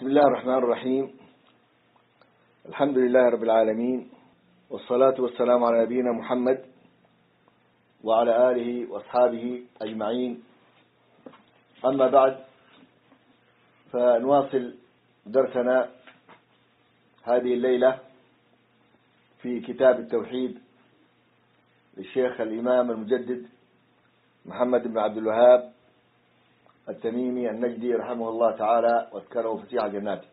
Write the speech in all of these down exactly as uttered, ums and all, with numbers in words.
بسم الله الرحمن الرحيم. الحمد لله رب العالمين، والصلاة والسلام على نبينا محمد وعلى آله وأصحابه أجمعين. أما بعد، فنواصل درسنا هذه الليلة في كتاب التوحيد للشيخ الإمام المجدد محمد بن عبد الوهاب التميمي النجدي رحمه الله تعالى واسكنه فسيح جناته.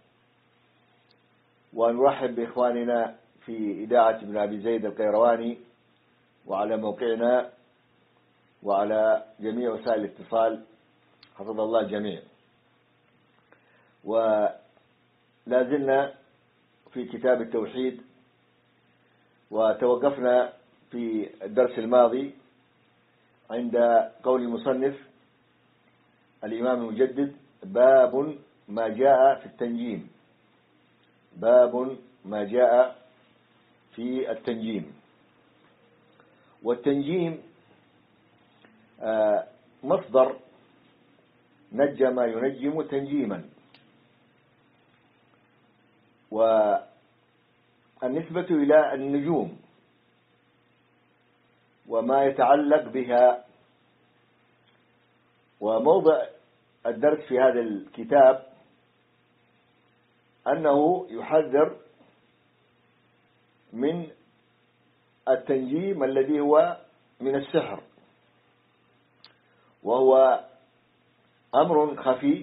ونرحب بإخواننا في إذاعة ابن أبي زيد القيرواني وعلى موقعنا وعلى جميع وسائل الاتصال، حفظ الله الجميع. ولا زلنا في كتاب التوحيد، وتوقفنا في الدرس الماضي عند قول المصنف الإمام المجدد: باب ما جاء في التنجيم. باب ما جاء في التنجيم. والتنجيم مصدر نجم ينجم تنجيما، والنسبة إلى النجوم وما يتعلق بها. وموضع الدرس في هذا الكتاب أنه يحذر من التنجيم الذي هو من السحر، وهو أمر خفي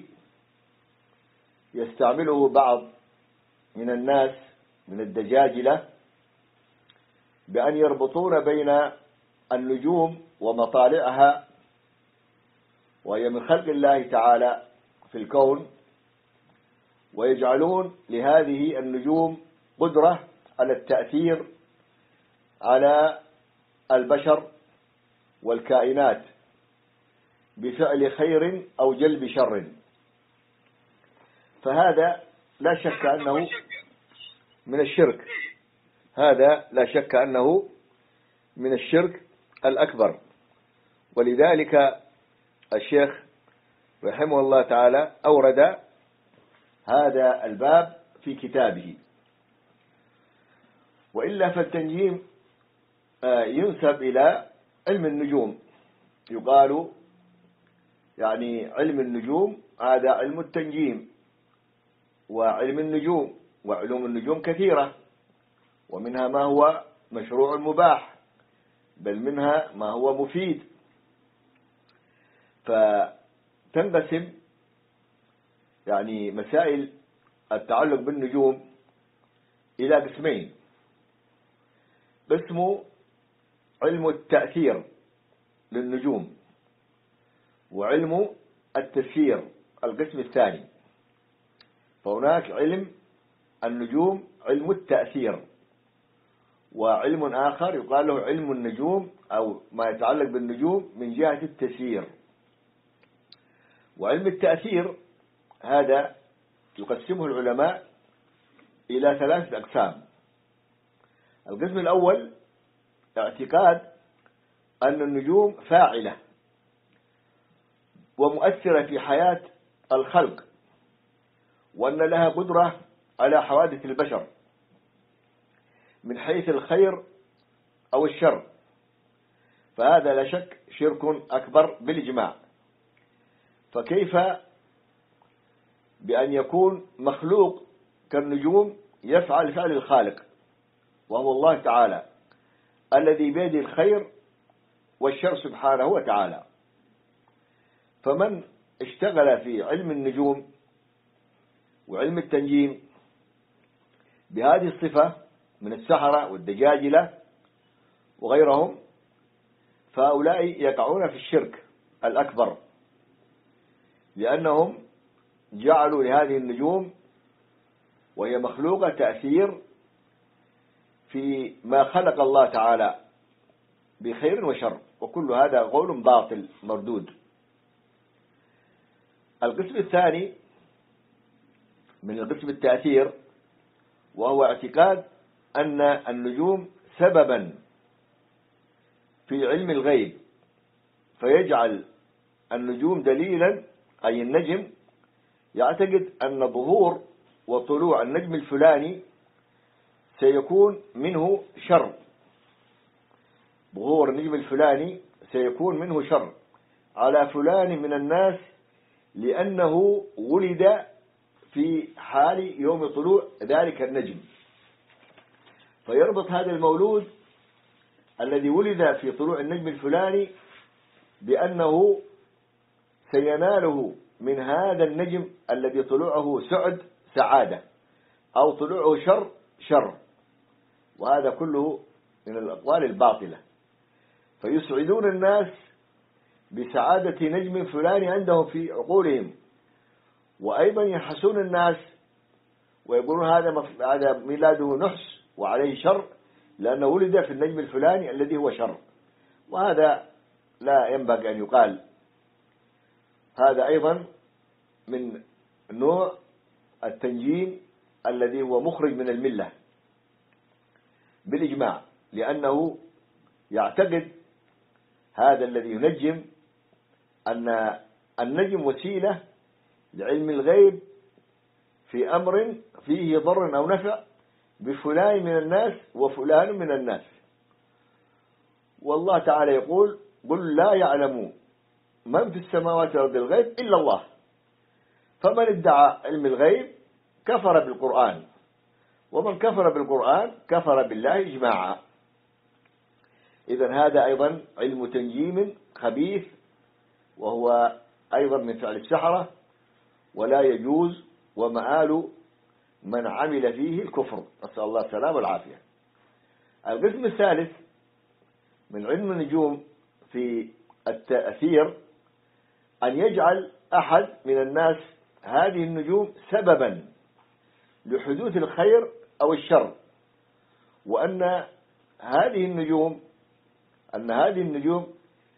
يستعمله بعض من الناس من الدجاجلة بأن يربطون بين النجوم ومطالعها، وهي من خلق الله تعالى في الكون، ويجعلون لهذه النجوم قدرة على التأثير على البشر والكائنات بفعل خير أو جلب شر. فهذا لا شك أنه من الشرك، هذا لا شك أنه من الشرك الأكبر. ولذلك الشيخ رحمه الله تعالى أورد هذا الباب في كتابه. وإلا فالتنجيم ينسب إلى علم النجوم، يقال يعني علم النجوم هذا علم التنجيم. وعلم النجوم وعلوم النجوم كثيرة، ومنها ما هو مشروع مباح، بل منها ما هو مفيد. فتنقسم يعني مسائل التعلق بالنجوم إلى قسمين: قسم علم التأثير للنجوم، وعلم التسيير القسم الثاني. فهناك علم النجوم علم التأثير، وعلم آخر يقال له علم النجوم أو ما يتعلق بالنجوم من جهة التسيير. وعلم التأثير هذا يقسمه العلماء إلى ثلاثة أقسام. القسم الأول اعتقاد أن النجوم فاعلة ومؤثرة في حياة الخلق، وأن لها قدرة على حوادث البشر من حيث الخير أو الشر. فهذا لا شك شرك أكبر بالإجماع. فكيف بأن يكون مخلوق كالنجوم يفعل فعل الخالق، وهو الله تعالى الذي بيده الخير والشر سبحانه وتعالى؟ فمن اشتغل في علم النجوم وعلم التنجيم بهذه الصفة من السحرة والدجاجلة وغيرهم، فهؤلاء يقعون في الشرك الأكبر، لأنهم جعلوا لهذه النجوم وهي مخلوقة تأثير في ما خلق الله تعالى بخير وشر، وكل هذا قول باطل مردود. القسم الثاني من القسم التأثير، وهو اعتقاد أن النجوم سببا في علم الغيب، فيجعل النجوم دليلا، أي النجم يعتقد أن ظهور وطلوع النجم الفلاني سيكون منه شر، ظهور النجم الفلاني سيكون منه شر على فلان من الناس لأنه ولد في حال يوم طلوع ذلك النجم. فيربط هذا المولود الذي ولد في طلوع النجم الفلاني بأنه سيناله من هذا النجم الذي طلوعه سعد سعادة، أو طلوعه شر شر، وهذا كله من الأقوال الباطلة. فيسعدون الناس بسعادة نجم فلان عندهم في عقولهم، وأيضا ينحسون الناس ويقولون هذا هذا ميلاده نحس وعليه شر لأنه ولد في النجم الفلاني الذي هو شر، وهذا لا ينبغي أن يقال. هذا أيضا من نوع التنجيم الذي هو مخرج من الملة بالإجماع، لأنه يعتقد هذا الذي ينجم أن النجم وسيلة لعلم الغيب في أمر فيه ضر أو نفع بفلان من الناس وفلان من الناس. والله تعالى يقول: قل لا يعلم من في السماوات والأرض الغيب إلا الله، فمن ادعى علم الغيب كفر بالقرآن، ومن كفر بالقرآن كفر بالله إجماعا. إذن هذا أيضا علم تنجيم خبيث، وهو أيضا من فعل السحرة، ولا يجوز، ومآل من عمل فيه الكفر، نسأل الله السلامة والعافية. القسم الثالث من علم النجوم في التأثير أن يجعل أحد من الناس هذه النجوم سببا لحدوث الخير أو الشر، وأن هذه النجوم أن هذه النجوم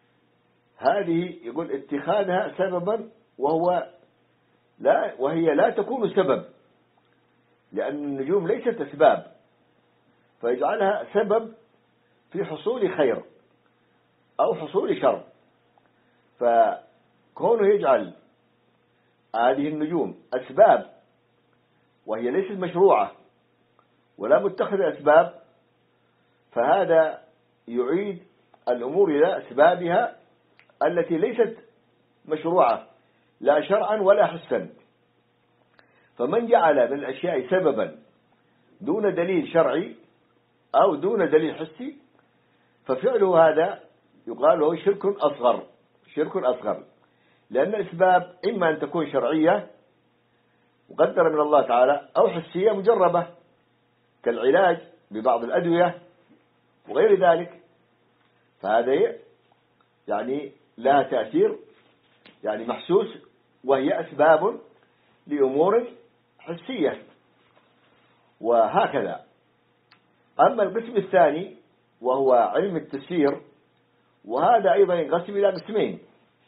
هذه يقول اتخاذها سببا وهو لا وهي لا تكون سبب، لأن النجوم ليست أسباب، فيجعلها سبب في حصول خير أو حصول شر. فكونه يجعل هذه النجوم أسباب وهي ليست مشروعة ولا متخذة أسباب، فهذا يعيد الأمور إلى أسبابها التي ليست مشروعة لا شرعا ولا حسا. فمن جعل من الأشياء سببا دون دليل شرعي أو دون دليل حسي ففعله هذا يقال له شرك أصغر، شرك أصغر، لأن الأسباب إما أن تكون شرعية مقدرة من الله تعالى أو حسية مجربة كالعلاج ببعض الأدوية وغير ذلك، فهذا يعني لها تأثير يعني محسوس، وهي أسباب لأمور حسية وهكذا. أما القسم الثاني وهو علم التسيير، وهذا أيضا ينقسم إلى قسمين: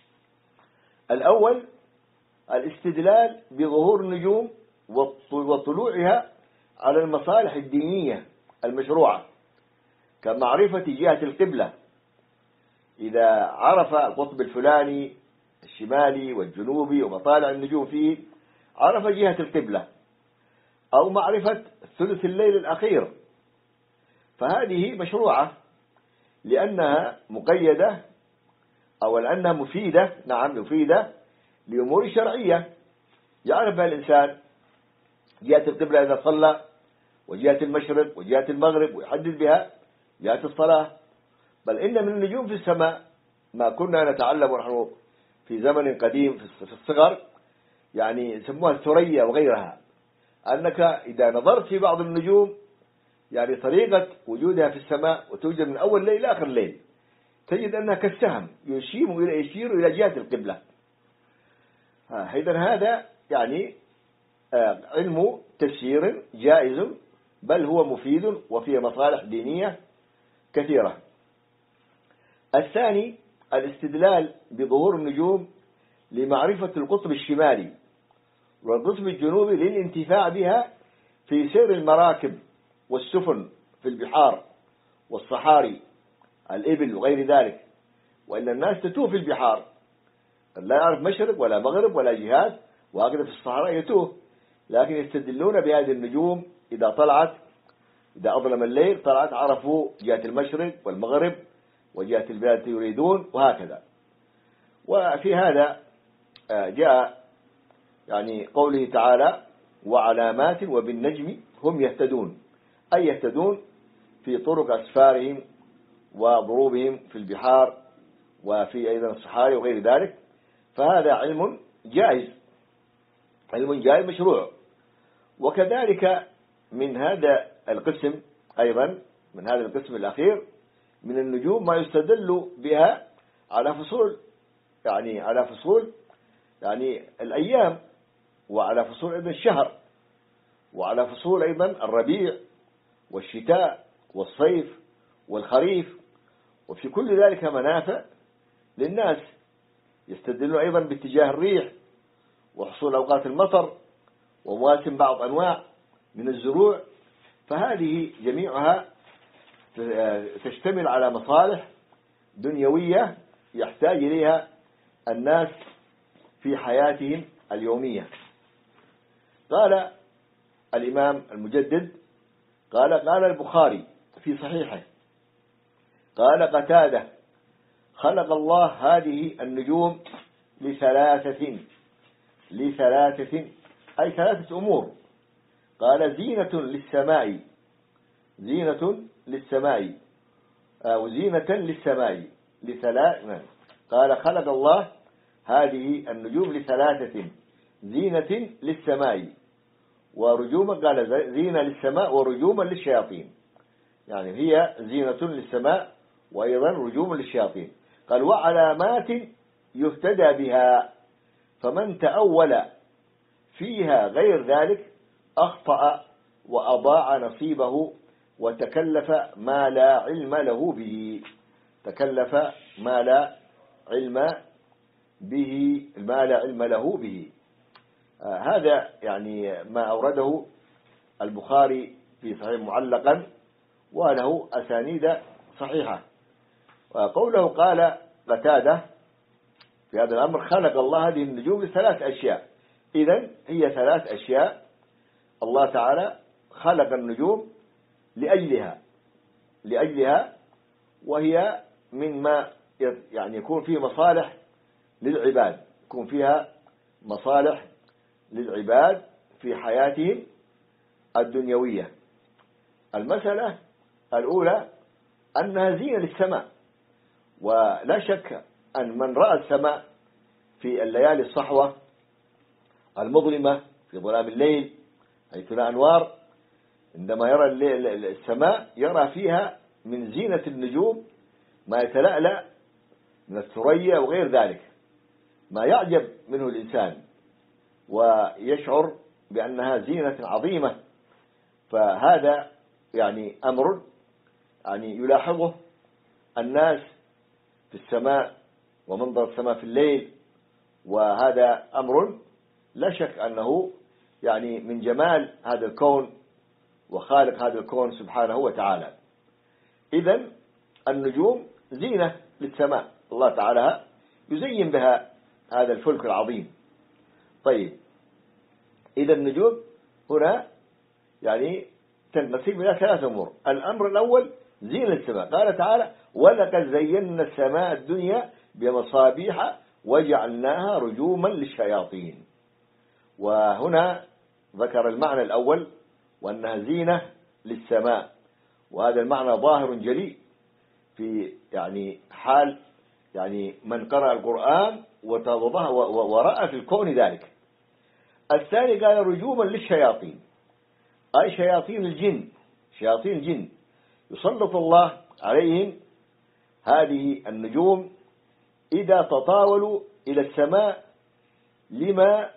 الأول الاستدلال بظهور النجوم وطلوعها على المصالح الدينية المشروعة كمعرفة جهة القبلة، إذا عرف القطب الفلاني الشمالي والجنوبي ومطالع النجوم فيه عرف جهة القبلة، أو معرفة ثلث الليل الأخير، فهذه مشروعة لأنها مقيدة أو لأنها مفيدة، نعم مفيدة لأمور شرعية يعرف بها الإنسان جهة القبلة إذا صلى، وجهة المشرق وجهة المغرب، ويحدد بها جهة الصلاة. بل إن من النجوم في السماء ما كنا نتعلم نحن في زمن قديم في الصغر، يعني يسموها الثريا وغيرها، أنك إذا نظرت في بعض النجوم يعني طريقة وجودها في السماء وتوجد من أول ليل آخر ليل تجد أنها كالسهم يشير إلى يشير إلى جهة القبلة. إذن هذا يعني علم تسيير جائز، بل هو مفيد وفيه مصالح دينية كثيرة. الثاني الاستدلال بظهور النجوم لمعرفة القطب الشمالي والقطب الجنوبي للانتفاع بها في سير المراكب والسفن في البحار والصحاري الإبل وغير ذلك، وإن الناس تتوه في البحار لا يعرف مشرق ولا مغرب ولا جهات، وهكذا في الصحراء يتوه، لكن يستدلون بهذه النجوم إذا طلعت، إذا أظلم الليل طلعت عرفوا جهة المشرق والمغرب وجهة البلاد يريدون، وهكذا. وفي هذا جاء يعني قوله تعالى وعلامات وبالنجم هم يهتدون، أي يهتدون في طرق أسفارهم وضروبهم في البحار وفي أيضا الصحاري وغير ذلك. فهذا علم جائز، علم جائز مشروع. وكذلك من هذا القسم أيضا، من هذا القسم الأخير من النجوم ما يستدل بها على فصول، يعني على فصول يعني الأيام، وعلى فصول أيضا الشهر، وعلى فصول أيضا الربيع والشتاء والصيف والخريف. وفي كل ذلك منافع للناس. يستدلون أيضا باتجاه الريح وحصول أوقات المطر ومواسم بعض أنواع من الزروع. فهذه جميعها تشتمل على مصالح دنيوية يحتاج إليها الناس في حياتهم اليومية. قال الإمام المجدد قال قال البخاري في صحيحه قال قتادة خلق الله هذه النجوم لثلاثة لثلاثة أي ثلاثة أمور. قال زينة للسماء، زينة للسماء أو زينة للسماء لثلاث. قال خلق الله هذه النجوم لثلاثة، زينة للسماء ورجوما، قال زينة للسماء ورجوما للشياطين، يعني هي زينة للسماء وأيضا رجوما للشياطين. قال وعلامات يهتدى بها، فمن تأول فيها غير ذلك أخطأ وأضاع نصيبه وتكلف ما لا علم له به، تكلف ما لا علم به ما لا علم له به. آه هذا يعني ما أورده البخاري في صحيح معلقا وله أسانيد صحيحة. وقوله قال قتادة في هذا الأمر خلق الله هذه النجوم لثلاث أشياء. إذن هي ثلاث أشياء الله تعالى خلق النجوم لأجلها لأجلها وهي مما يعني يكون فيه مصالح للعباد، يكون فيها مصالح للعباد في حياتهم الدنيوية. المسألة الأولى أنها زينة للسماء، ولا شك أن من رأى السماء في الليالي الصحوة المظلمة في ظلام الليل حيث لا أنوار، عندما يرى السماء يرى فيها من زينة النجوم ما يتلألأ من الثريا وغير ذلك، ما يعجب منه الإنسان ويشعر بأنها زينة عظيمة. فهذا يعني أمر يعني يلاحظه الناس في السماء ومنظر السماء في الليل، وهذا أمر لا شك أنه يعني من جمال هذا الكون وخالق هذا الكون سبحانه وتعالى. إذن النجوم زينة للسماء، الله تعالى يزين بها هذا الفلك العظيم. طيب إذا النجوم هنا يعني تنقسم إلى ثلاث أمور. الأمر الأول زينة السماء، قال تعالى ولقد زينا السماء الدنيا بمصابيح وجعلناها رجوما للشياطين. وهنا ذكر المعنى الأول وأنها زينة للسماء، وهذا المعنى ظاهر جلي في يعني حال يعني من قرأ القرآن وتوضح ورأى في الكون ذلك. الثاني قال رجوما للشياطين، أي شياطين الجن، شياطين الجن يسلط الله عليهم هذه النجوم إذا تطاولوا إلى السماء لما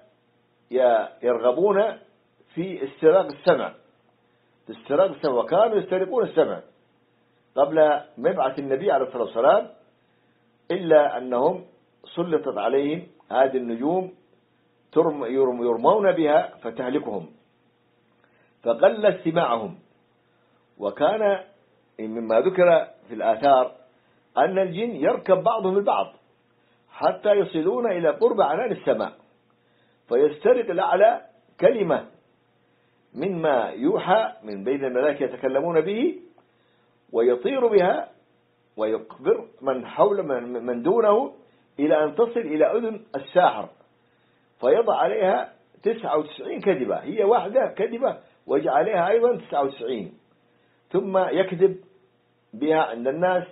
يرغبون في استراق السمع، في استراق السمع، وكانوا يسترقون السمع قبل مبعث النبي عليه الصلاة والسلام، إلا أنهم سلطت عليهم هذه النجوم يرمون بها فتهلكهم، فقل استماعهم. وكان مما ذكر في الآثار أن الجن يركب بعضهم البعض حتى يصلون إلى قرب عنان السماء، فيسترق الأعلى كلمة مما يوحى من بين الملائكة يتكلمون به، ويطير بها ويخبر من حول من, من دونه إلى أن تصل إلى أذن الساحر، فيضع عليها تسعة وتسعين كذبة، هي واحدة كذبة ويجعل عليها أيضا تسعة وتسعين، ثم يكذب بها عند الناس،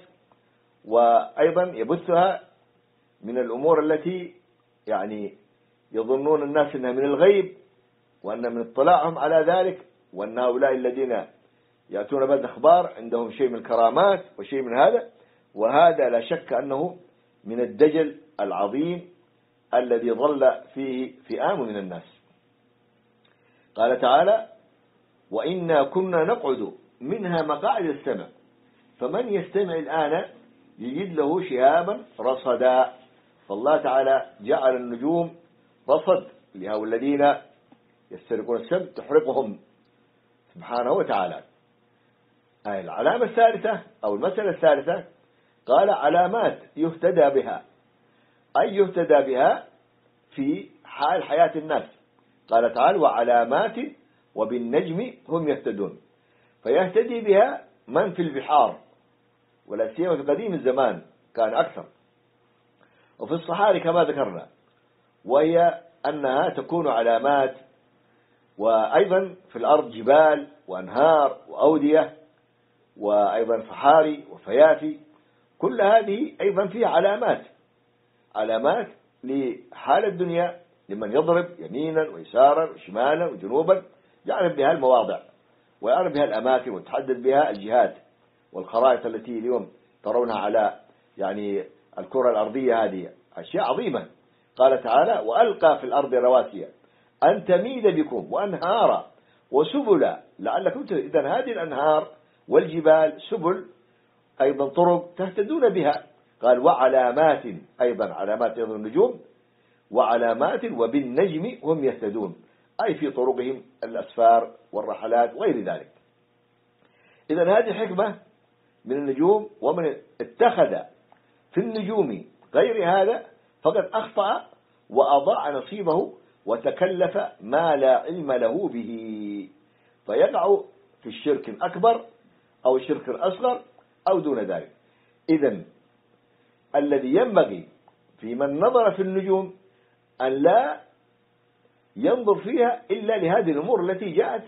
وأيضا يبثها من الأمور التي يعني يظنون الناس أنها من الغيب، وأن من اطلاعهم على ذلك، وأن هؤلاء الذين يأتون بالأخبار عندهم شيء من الكرامات وشيء من هذا، وهذا لا شك أنه من الدجل العظيم الذي ظل فيه فئام من الناس. قال تعالى: وإنا كنا نقعد منها مقاعد السمع فمن يستمع الآن يجد له شهابا رصدا. فالله تعالى جعل النجوم رصد لهؤلاء الذين يسترقون السمع تحرقهم سبحانه وتعالى. أي العلامة الثالثة أو المسألة الثالثة قال: علامات يهتدى بها، أي يهتدى بها في حال حياة الناس. قال تعالى: وعلامات وبالنجم هم يهتدون، فيهتدي بها من في البحار، ولا سيما في قديم الزمان كان أكثر، وفي الصحاري كما ذكرنا، وهي أنها تكون علامات، وأيضا في الأرض جبال وأنهار وأودية، وأيضا صحاري وفيافي، كل هذه أيضا فيها علامات، علامات لحال الدنيا لمن يضرب يمينا ويسارا وشمالا وجنوبا، يعرف بها المواضع ويعرف بها الأماكن وتحدد بها الجهات والخرائط التي اليوم ترونها على يعني الكرة الأرضية. هذه أشياء عظيمة. قال تعالى: وألقى في الأرض رواسي أن تميد بكم وأنهارا وسبلا لعلكم تهتدون. إذن هذه الأنهار والجبال سبل، أيضا طرق تهتدون بها. قال: وعلامات، أيضا علامات أيضا النجوم، وعلامات وبالنجم هم يهتدون، أي في طرقهم الأسفار والرحلات وغير ذلك. إذن هذه حكمة من النجوم، ومن اتخذ في النجوم غير هذا فقد أخطأ وأضاع نصيبه وتكلف ما لا علم له به، فيقع في الشرك الأكبر أو الشرك الأصغر أو دون ذلك. إذن الذي ينبغي في من نظر في النجوم أن لا ينظر فيها إلا لهذه الأمور التي جاءت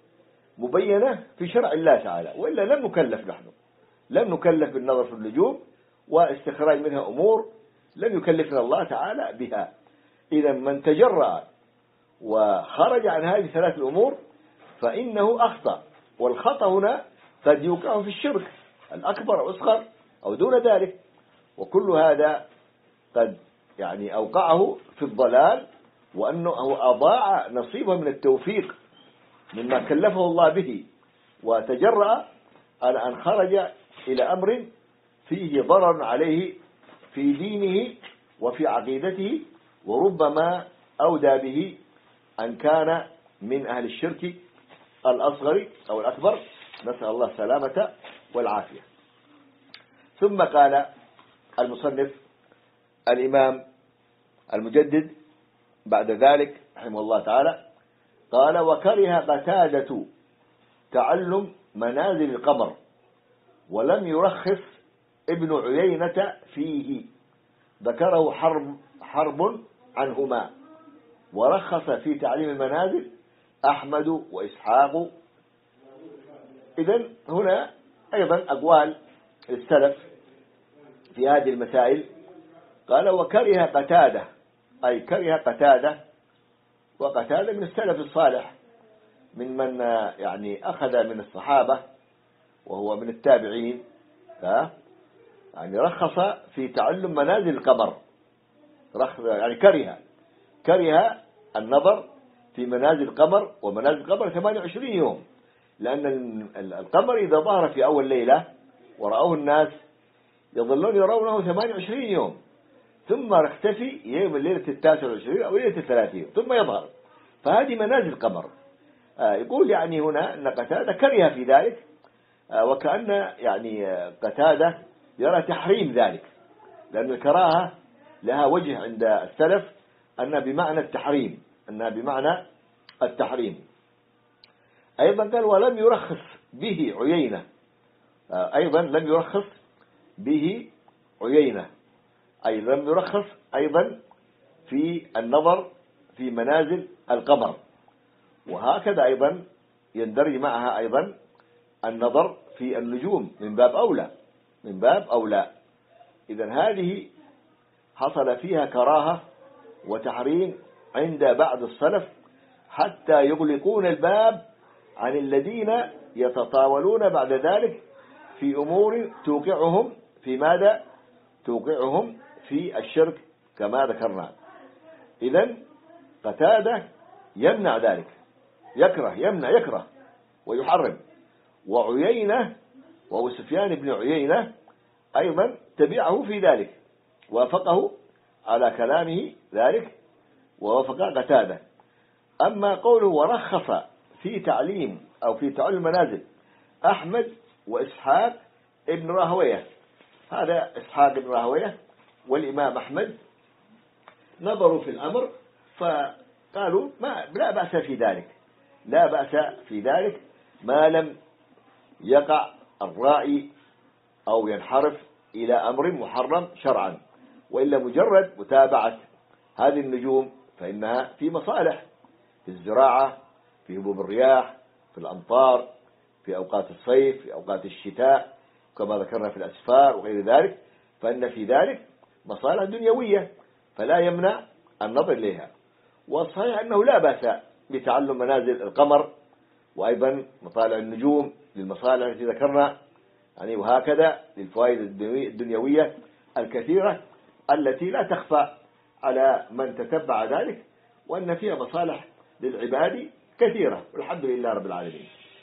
مبينة في شرع الله تعالى، وإلا لم نكلف نحن لم نكلف بالنظر في النجوم واستخراج منها أمور لم يكلفنا الله تعالى بها. إذا من تجرأ وخرج عن هذه الثلاث الأمور فإنه أخطأ، والخطأ هنا قد يوقع في الشرك الأكبر أو أصغر أو دون ذلك، وكل هذا قد يعني أوقعه في الضلال، وأنه أضاع نصيبه من التوفيق مما كلفه الله به، وتجرأ على أن خرج إلى أمر فيه ضرر عليه في دينه وفي عقيدته، وربما أودى به أن كان من أهل الشرك الأصغر أو الأكبر، نسأل الله السلامة والعافية. ثم قال المصنف الإمام المجدد بعد ذلك رحمه الله تعالى، قال: وكره قتادة تعلم منازل القمر، ولم يرخص ابن عيينة فيه، ذكره حرب, حرب عنهما، ورخص في تعليم المنازل أحمد وإسحاق. إذن هنا أيضا أقوال السلف في هذه المسائل. قال: وكره قتادة، أي كره قتادة، وقتادة من السلف الصالح من من يعني أخذ من الصحابة وهو من التابعين، يعني رخص في تعلم منازل القمر، يعني كره كره النظر في منازل القمر، ومنازل القمر ثمانية وعشرين يوم، لأن القمر إذا ظهر في أول ليلة ورأوه الناس يظلون يرونه ثمانية وعشرين يوم، ثم يختفي يوم الليلة التاسع والعشرين أو ليلة الثلاثين ثم يظهر، فهذه منازل القمر. آه يقول يعني هنا أن قتادة كره في ذلك، آه وكأن يعني قتادة يرى تحريم ذلك، لأن الكراهة لها وجه عند السلف أنها بمعنى التحريم، أنها بمعنى التحريم. أيضا قال ولم يرخص به عيينة، أيضا لم يرخص به عيينة، أي لم يرخص أيضا في النظر في منازل القمر. وهكذا أيضا يندرج معها أيضا النظر في النجوم من باب أولى، من باب أولى. إذن هذه حصل فيها كراهة وتحريم عند بعض السلف حتى يغلقون الباب عن الذين يتطاولون بعد ذلك في أمور توقعهم في ماذا؟ توقعهم في الشرك كما ذكرنا. إذن قتادة يمنع ذلك، يكره يمنع يكره ويحرم. وعيينة وهو سفيان بن عيينة أيضا تبعه في ذلك، وافقه على كلامه ذلك ووافق قتادة. أما قوله ورخص في تعليم أو في تعلم المنازل أحمد وإسحاق ابن راهويه، هذا إسحاق ابن راهويه والإمام أحمد نظروا في الأمر فقالوا ما لا بأس في ذلك، لا بأس في ذلك ما لم يقع الرائي أو ينحرف إلى أمر محرم شرعا، وإلا مجرد متابعة هذه النجوم فإنها في مصالح في الزراعة، في هبوب الرياح، في الأمطار، في أوقات الصيف، في أوقات الشتاء كما ذكرنا في الأسفار وغير ذلك، فإن في ذلك مصالح دنيوية فلا يمنع النظر إليها. والصحيح أنه لا بأس بتعلم منازل القمر وأيضا مطالع النجوم للمصالح التي ذكرنا يعني، وهكذا للفوائد الدنيوية الكثيرة التي لا تخفى على من تتبع ذلك، وأن فيها مصالح للعباد كثيرة والحمد لله رب العالمين.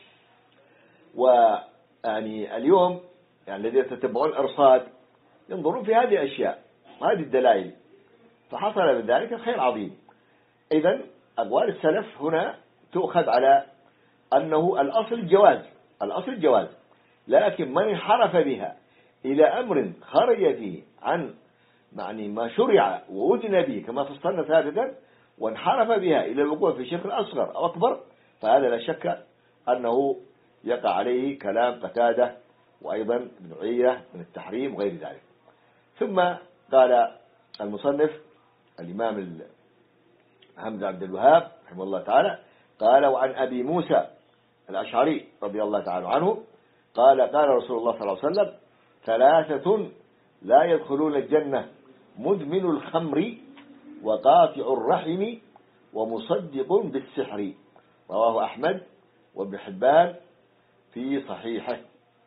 ويعني اليوم يعني الذين يتتبعون الأرصاد ينظرون في هذه الأشياء وهذه الدلائل، فحصل من ذلك خير عظيم. إذن أقوال السلف هنا تؤخذ على أنه الأصل الجواز، الأصل الجواز، لكن من انحرف بها إلى أمر خرج فيه عن يعني ما شرع وأذن به كما فصلنا سابقا، وانحرف بها إلى الوقوع في شرك أصغر أو أكبر، فهذا لا شك أنه يقع عليه كلام قتادة وأيضا ابن عيينة من التحريم وغير ذلك. ثم قال المصنف الإمام حمزة عبد الوهاب رحمه الله تعالى قال وعن أبي موسى الأشعري رضي الله تعالى عنه قال قال رسول الله صلى الله عليه وسلم ثلاثة لا يدخلون الجنة مدمن الخمر وقاطع الرحم ومصدق بالسحر، رواه أحمد وابن حبان في صحيحه،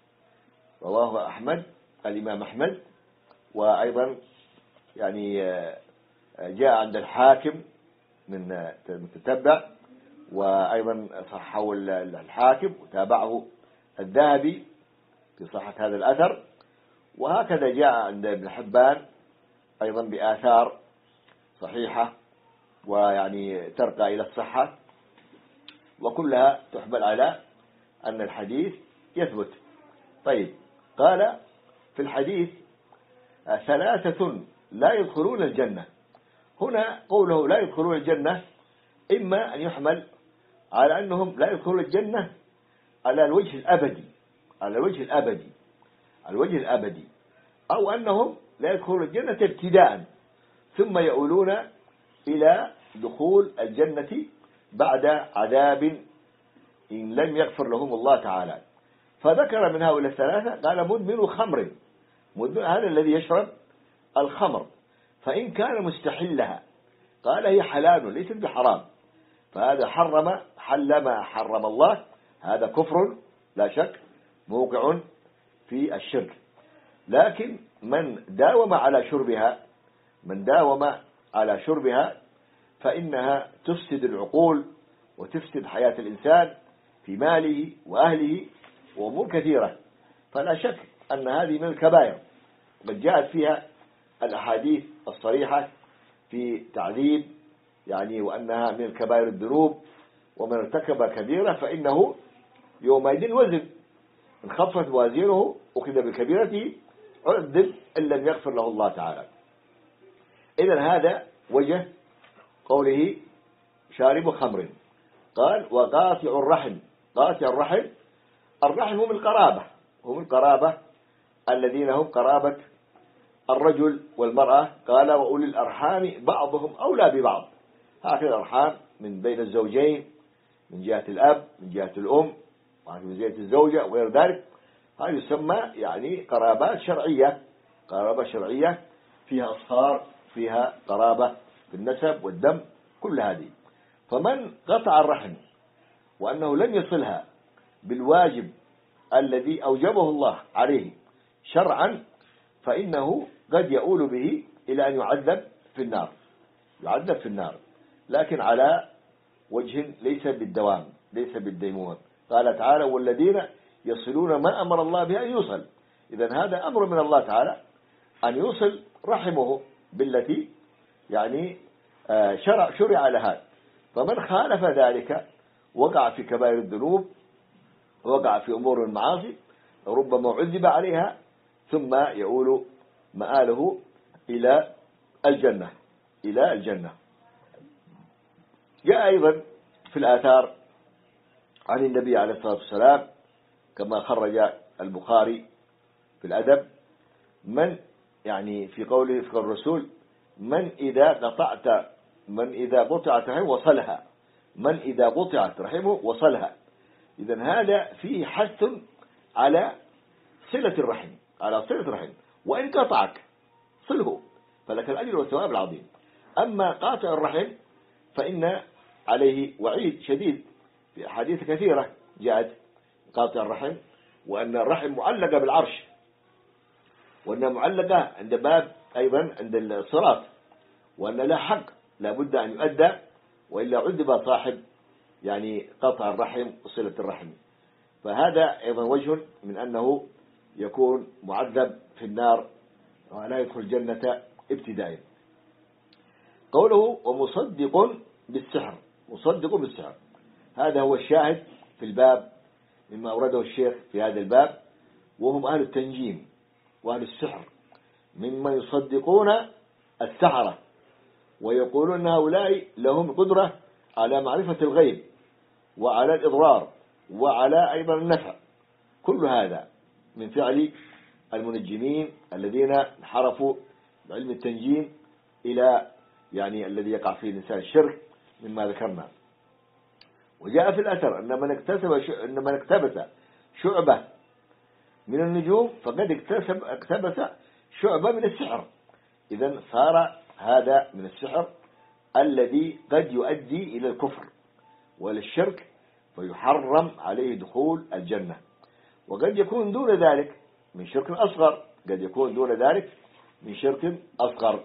رواه أحمد الإمام أحمد، وأيضا يعني جاء عند الحاكم من متتبع، وأيضا صححه الحاكم وتابعه الذهبي في صحة هذا الأثر، وهكذا جاء عند ابن حبان أيضا بآثار صحيحة ويعني ترقى إلى الصحة، وكلها تحمل على أن الحديث يثبت. طيب قال في الحديث ثلاثة لا يدخلون الجنة، هنا قوله لا يدخلون الجنة إما أن يحمل على أنهم لا يدخلون الجنة على الوجه الأبدي، على الوجه الأبدي على الوجه الأبدي، أو أنهم لا يدخلون الجنة ابتداء ثم يؤولون إلى دخول الجنة بعد عذاب إن لم يغفر لهم الله تعالى. فذكر من هؤلاء الثلاثة قال مدمن خمر، مدمن هذا الذي يشرب الخمر، فإن كان مستحلها قال هي حلال ليست بحرام، فهذا حرم حل ما حرم الله، هذا كفر لا شك موقع في الشرك. لكن من داوم على شربها من داوم على شربها فإنها تفسد العقول وتفسد حياة الإنسان في ماله وأهله وأمور كثيرة، فلا شك أن هذه من الكبائر، قد جاءت فيها الأحاديث الصريحة في تعذيب يعني وأنها من الكبائر الذنوب، ومن ارتكب كبيرة فإنه يومئذ وزن إن خفت موازينه أخذ بكبيرته عذب إن لم يغفر له الله تعالى. إذن هذا وجه قوله شارب خمر. قال وقاطع الرحم، قاطع الرحم، الرحم هم القرابة، هم القرابة الذين هم قرابة الرجل والمرأة. قال وأولي الأرحام بعضهم أولى ببعض، هكذا الأرحام من بين الزوجين، من جهة الأب، من جهة الأم، من جهة الزوجة وغير ذلك. هذا يسمى يعني قرابات شرعية، قرابة شرعية فيها أصهار، فيها قرابة بالنسب والدم، كل هذه. فمن قطع الرحم وأنه لم يصلها بالواجب الذي أوجبه الله عليه شرعا، فإنه قد يؤول به إلى أن يعذب في النار، يعذب في النار، لكن على وجه ليس بالدوام، ليس بالديمومة. قال تعالى والذين يصلون ما أمر الله به أن يوصل. إذن هذا أمر من الله تعالى أن يوصل رحمه بالتي يعني شرع شرع لها. فمن خالف ذلك وقع في كبائر الذنوب، وقع في أمور المعاصي، ربما عذب عليها ثم يؤول مآله إلى الجنة، إلى الجنة. جاء أيضا في الآثار عن النبي عليه الصلاة والسلام كما خرج البخاري في الأدب، من يعني في قوله في قول الرسول من إذا قطعت من إذا قطعت رحمه وصلها، من إذا قطعت رحمه وصلها. إذن هذا فيه حث على صلة الرحم، على صلة الرحم، وإن قطعك صله فلك الأجر والثواب العظيم. أما قاطع الرحم فإن عليه وعيد شديد في أحاديث كثيرة جاءت قاطع الرحم، وأن الرحم معلقة بالعرش، وأنها معلقة عند باب أيضا عند الصراط، وأن لا حق لا بد أن يؤدى، وإلا عذب صاحب يعني قطع الرحم وصلة الرحم. فهذا أيضا وجه من أنه يكون معذب في النار ولا يدخل الجنة ابتداء. قوله ومصدق بالسحر، مصدق بالسحر، هذا هو الشاهد في الباب مما أورده الشيخ في هذا الباب، وهم أهل التنجيم وأهل السحر، ممن يصدقون السحرة ويقولون أن هؤلاء لهم قدرة على معرفة الغيب وعلى الإضرار وعلى أيضا النفع. كل هذا من فعل المنجمين الذين انحرفوا بعلم التنجيم إلى يعني الذي يقع فيه الإنسان الشرك مما ذكرنا. وجاء في الأثر أن من اكتسب أن من اقتبس شعبة من النجوم فقد اكتسب اقتبس شعبة من السحر. إذن صار هذا من السحر الذي قد يؤدي إلى الكفر وللشرك، فيحرم عليه دخول الجنة. وقد يكون دون ذلك من شرك أصغر، قد يكون دون ذلك من شرك أصغر،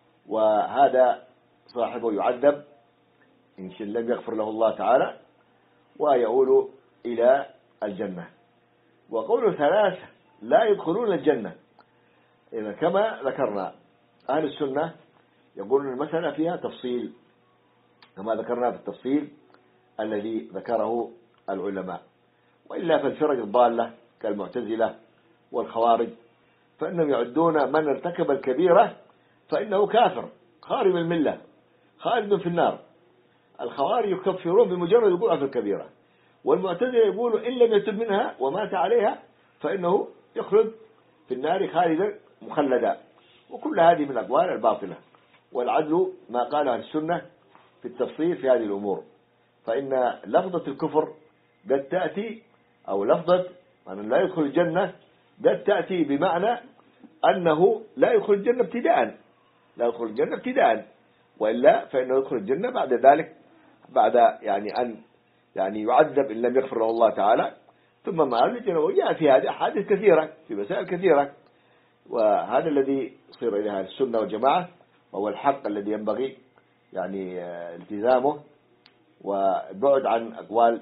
وهذا صاحبه يعذب إن لم يغفر له الله تعالى ويؤول إلى الجنة. وقول ثلاث لا يدخلون الجنة، إذا كما ذكرنا أهل السنة يقولون المسألة فيها تفصيل كما ذكرنا في التفصيل الذي ذكره العلماء. وإلا فالفرق الضالة كالمعتزلة والخوارج فإنهم يعدون من ارتكب الكبيرة فإنه كافر خارج من الملة خالد في النار. الخوارج يكفرون بمجرد الوقوع في الكبيرة، والمعتزلة يقولوا إن لم يتب منها ومات عليها فإنه يخلد في النار خالدا مخلدا. وكل هذه من الأقوال الباطلة، والعدل ما قاله السنة في التفصيل في هذه الأمور. فإن لفظة الكفر قد تأتي أو لفظة أن لا يدخل الجنة قد تأتي بمعنى أنه لا يدخل الجنة ابتداء، لا يدخل الجنة ابتداء، وإلا فإنه يدخل الجنة بعد ذلك، بعد يعني أن يعني يعذب إن لم يغفر له الله تعالى ثم ما الجنة. وجاء في هذه أحاديث كثيرة في مسائل كثيرة، وهذا الذي يصير إليها السنة والجماعة، وهو الحق الذي ينبغي يعني التزامه وبعد عن أقوال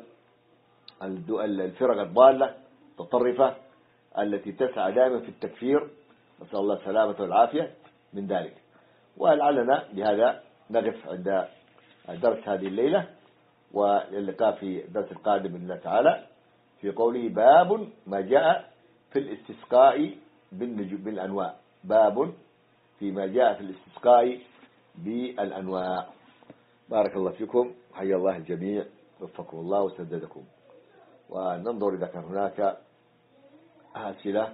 الفرق الضالة التطرفة التي تسعى دائما في التكفير، نسأل الله السلامة والعافية من ذلك. ولعلنا بهذا نقف عند درس هذه الليلة، واللقاء في الدرس القادم بإذن الله تعالى في قوله باب ما جاء في الاستسقاء بالأنواع، باب فيما جاء في الاستسقاء بالأنواع. بارك الله فيكم، حيا الله الجميع، وفقكم الله وسددكم. وننظر إذا كان هناك أسئلة.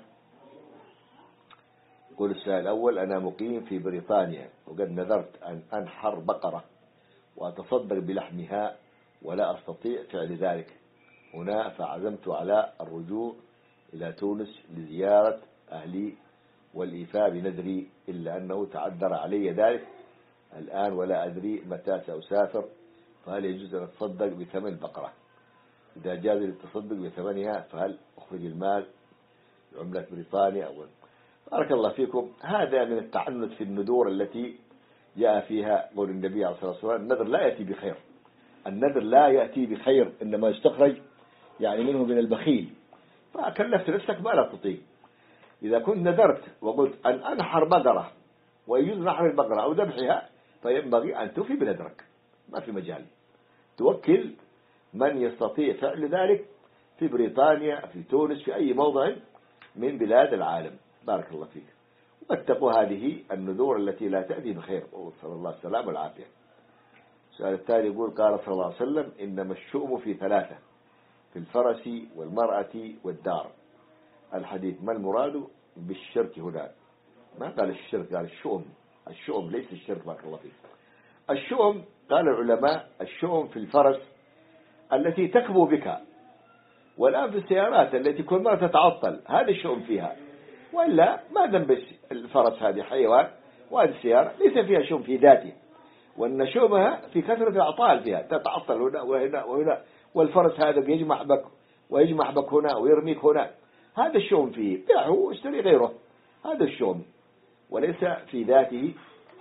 يقول السؤال الأول: أنا مقيم في بريطانيا وقد نذرت أن أنحر بقرة وأتصدق بلحمها ولا أستطيع فعل ذلك هنا، فعزمت على الرجوع إلى تونس لزيارة أهلي والإيفاء بنذري، إلا أنه تعذر علي ذلك الآن ولا أدري متى سأسافر، فهل يجوز أن أتصدق بثمن البقرة؟ إذا جاز للتصدق بثمنها فهل أخرج المال بعملة بريطانيا أو؟ بارك الله فيكم. هذا من التعنت في النذور التي جاء فيها قول النبي عليه الصلاة والسلام: النذر لا يأتي بخير، النذر لا يأتي بخير، إنما يستخرج يعني منه من البخيل، فكلفت نفسك ما لا تطيق. إذا كنت نذرت وقلت أن أنحر بقرة ويجوز نحر البقرة أو ذبحها، فينبغي أن توفي بنذرك، ما في مجال، توكل من يستطيع فعل ذلك في بريطانيا، في تونس، في أي موضع من بلاد العالم. بارك الله فيك. واتقوا هذه النذور التي لا تأتي بخير، صلى الله عليه وسلم والعافية. السؤال التالي يقول: قال صلى الله عليه وسلم: إنما الشؤم في ثلاثة، في الفرس والمرأة والدار. الحديث ما المراد بالشرك هنا؟ ما قال الشرك، قال الشؤم. الشؤم ليس الشرك. بارك الله فيك. الشؤم قال العلماء: الشؤم في الفرس التي تكبو بك، والآن في السيارات التي كل مرة تتعطل، هذا الشؤم فيها. وإلا ما ذنب الفرس، هذه حيوان، وهذه السيارة ليس فيها شؤم في ذاته، وأن شؤمها في كثرة الأعطال فيها، تتعطل هنا وهنا وهنا، والفرس هذا يجمع بك ويجمع بك هنا ويرميك هنا، هذا الشؤم فيه، بيعه واشتري غيره، هذا الشؤم وليس في ذاته.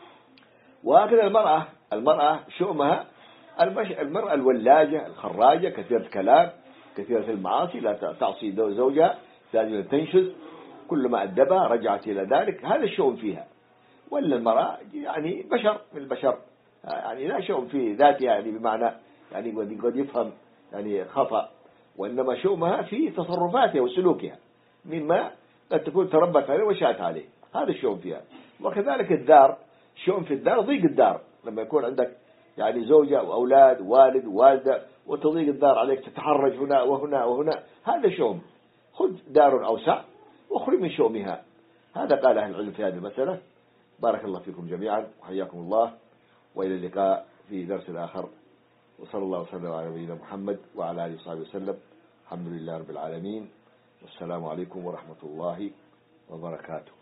وهكذا المرأة، المرأة شؤمها المرأة الولاجة الخراجة، كثيرة الكلام، كثيرة المعاصي، لا تعصي زوجها، دائما تنشز، كل ما أدبها رجعت إلى ذلك، هذا الشؤم فيها. ولا المرأة يعني بشر من البشر، يعني لا شؤم في ذاتها، يعني بمعنى يعني قد يفهم يعني خطأ، وإنما شؤمها في تصرفاتها وسلوكها مما قد تكون تربت عليه وشأت عليه، هذا الشؤم فيها. وكذلك الدار، شؤم في الدار، ضيق الدار، لما يكون عندك يعني زوجة وأولاد والد ووالدة وتضيق الدار عليك، تتحرج هنا وهنا وهنا، هذا شؤم. خذ دار أوسع واخرج من شؤمها. هذا قال أهل العلم في هذه المسألة. بارك الله فيكم جميعا وحياكم الله، وإلى اللقاء في درس آخر، وصلى الله وسلم على نبينا محمد وعلى آله وصحبه وسلم. الحمد لله رب العالمين، والسلام عليكم ورحمة الله وبركاته.